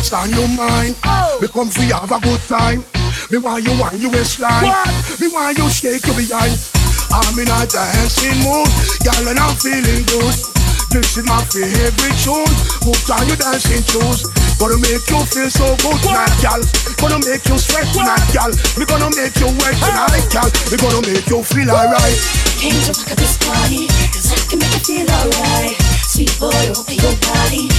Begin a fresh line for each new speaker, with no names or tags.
what's on your mind. Me come for you have a good time. Me want you on your waistline. Me want you shake your behind. I'm in a dancing mood, girl, and I'm feeling good. This is my favorite tune. Put on your dancing shoes. Gonna make you feel so good tonight, girl. Gonna make you sweat tonight, girl. We gonna make you wet tonight, girl. We gonna make you feel alright.
Came to rock at this party, cause I can make you feel alright. Sweet boy, open your body.